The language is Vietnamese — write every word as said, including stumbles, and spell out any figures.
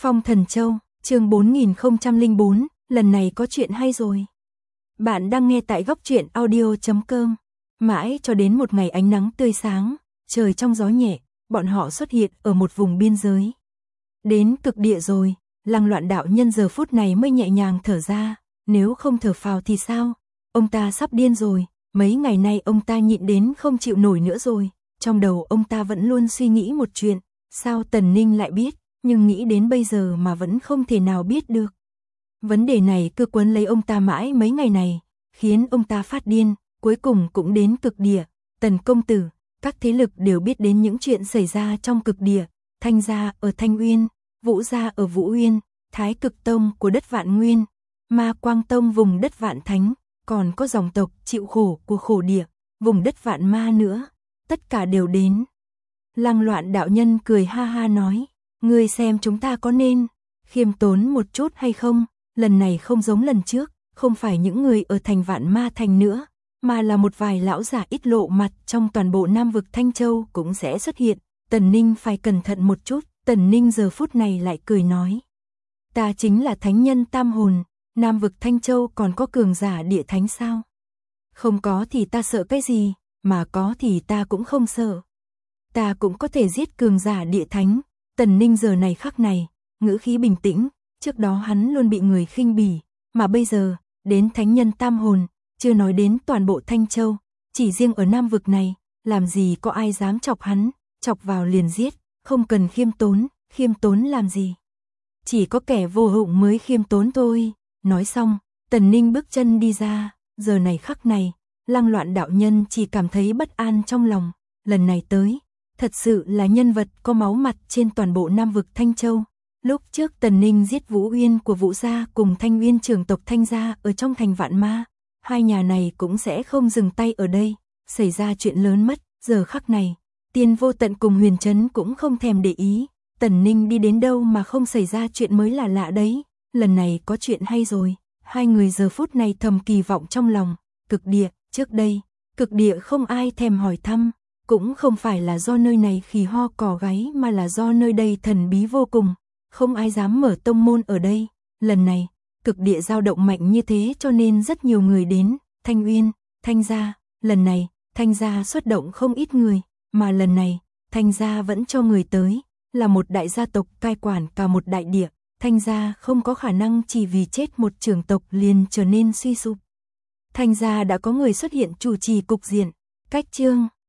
Phong Thần Châu, chương bốn nghìn không trăm lẻ bốn, lần này có chuyện hay rồi. Bạn đang nghe tại góc truyện audio chấm com. Mãi cho đến một ngày ánh nắng tươi sáng, trời trong gió nhẹ, bọn họ xuất hiện ở một vùng biên giới. Đến cực địa rồi, Lăng Loạn đạo nhân giờ phút này mới nhẹ nhàng thở ra, nếu không thở phào thì sao? Ông ta sắp điên rồi, mấy ngày nay ông ta nhịn đến không chịu nổi nữa rồi. Trong đầu ông ta vẫn luôn suy nghĩ một chuyện, sao Tần Ninh lại biết, nhưng nghĩ đến bây giờ mà vẫn không thể nào biết được. Vấn đề này cứ quấn lấy ông ta mãi mấy ngày này, khiến ông ta phát điên, cuối cùng cũng đến cực địa. Tần công tử, các thế lực đều biết đến những chuyện xảy ra trong cực địa, Thanh gia ở Thanh Uyên, Vũ gia ở Vũ Uyên, Thái Cực Tông của đất Vạn Nguyên, Ma Quang Tông vùng đất Vạn Thánh, còn có dòng tộc chịu khổ của khổ địa, vùng đất Vạn Ma nữa, tất cả đều đến. Lăng Loạn đạo nhân cười ha ha nói, ngươi xem chúng ta có nên khiêm tốn một chút hay không, lần này không giống lần trước, không phải những người ở thành Vạn Ma thành nữa, mà là một vài lão giả ít lộ mặt trong toàn bộ Nam vực Thanh Châu cũng sẽ xuất hiện. Tần Ninh phải cẩn thận một chút. Tần Ninh giờ phút này lại cười nói, ta chính là thánh nhân tam hồn, Nam vực Thanh Châu còn có cường giả địa thánh sao? Không có thì ta sợ cái gì, mà có thì ta cũng không sợ. Ta cũng có thể giết cường giả địa thánh. Tần Ninh giờ này khắc này, ngữ khí bình tĩnh, trước đó hắn luôn bị người khinh bỉ, mà bây giờ, đến thánh nhân tam hồn, chưa nói đến toàn bộ Thanh Châu, chỉ riêng ở Nam vực này, làm gì có ai dám chọc hắn, chọc vào liền giết, không cần khiêm tốn, khiêm tốn làm gì. Chỉ có kẻ vô dụng mới khiêm tốn thôi. Nói xong, Tần Ninh bước chân đi ra, giờ này khắc này, Lăng Loạn đạo nhân chỉ cảm thấy bất an trong lòng, lần này tới, thật sự là nhân vật có máu mặt trên toàn bộ Nam vực Thanh Châu. Lúc trước Tần Ninh giết Vũ Uyên của Vũ gia cùng Thanh Uyên trưởng tộc Thanh gia ở trong thành Vạn Ma, hai nhà này cũng sẽ không dừng tay ở đây, xảy ra chuyện lớn mất, giờ khắc này, Tiên Vô Tận cùng Huyền Trấn cũng không thèm để ý, Tần Ninh đi đến đâu mà không xảy ra chuyện mới là lạ đấy, lần này có chuyện hay rồi, hai người giờ phút này thầm kỳ vọng trong lòng. Cực địa, trước đây, cực địa không ai thèm hỏi thăm, cũng không phải là do nơi này khỉ ho cò gáy mà là do nơi đây thần bí vô cùng, không ai dám mở tông môn ở đây. Lần này, cực địa dao động mạnh như thế cho nên rất nhiều người đến. Thanh Uyên, Thanh gia, lần này, Thanh gia xuất động không ít người, mà lần này, Thanh gia vẫn cho người tới, là một đại gia tộc cai quản cả một đại địa. Thanh gia không có khả năng chỉ vì chết một trưởng tộc liền trở nên suy sụp. Thanh gia đã có người xuất hiện chủ trì cục diện. Cách chương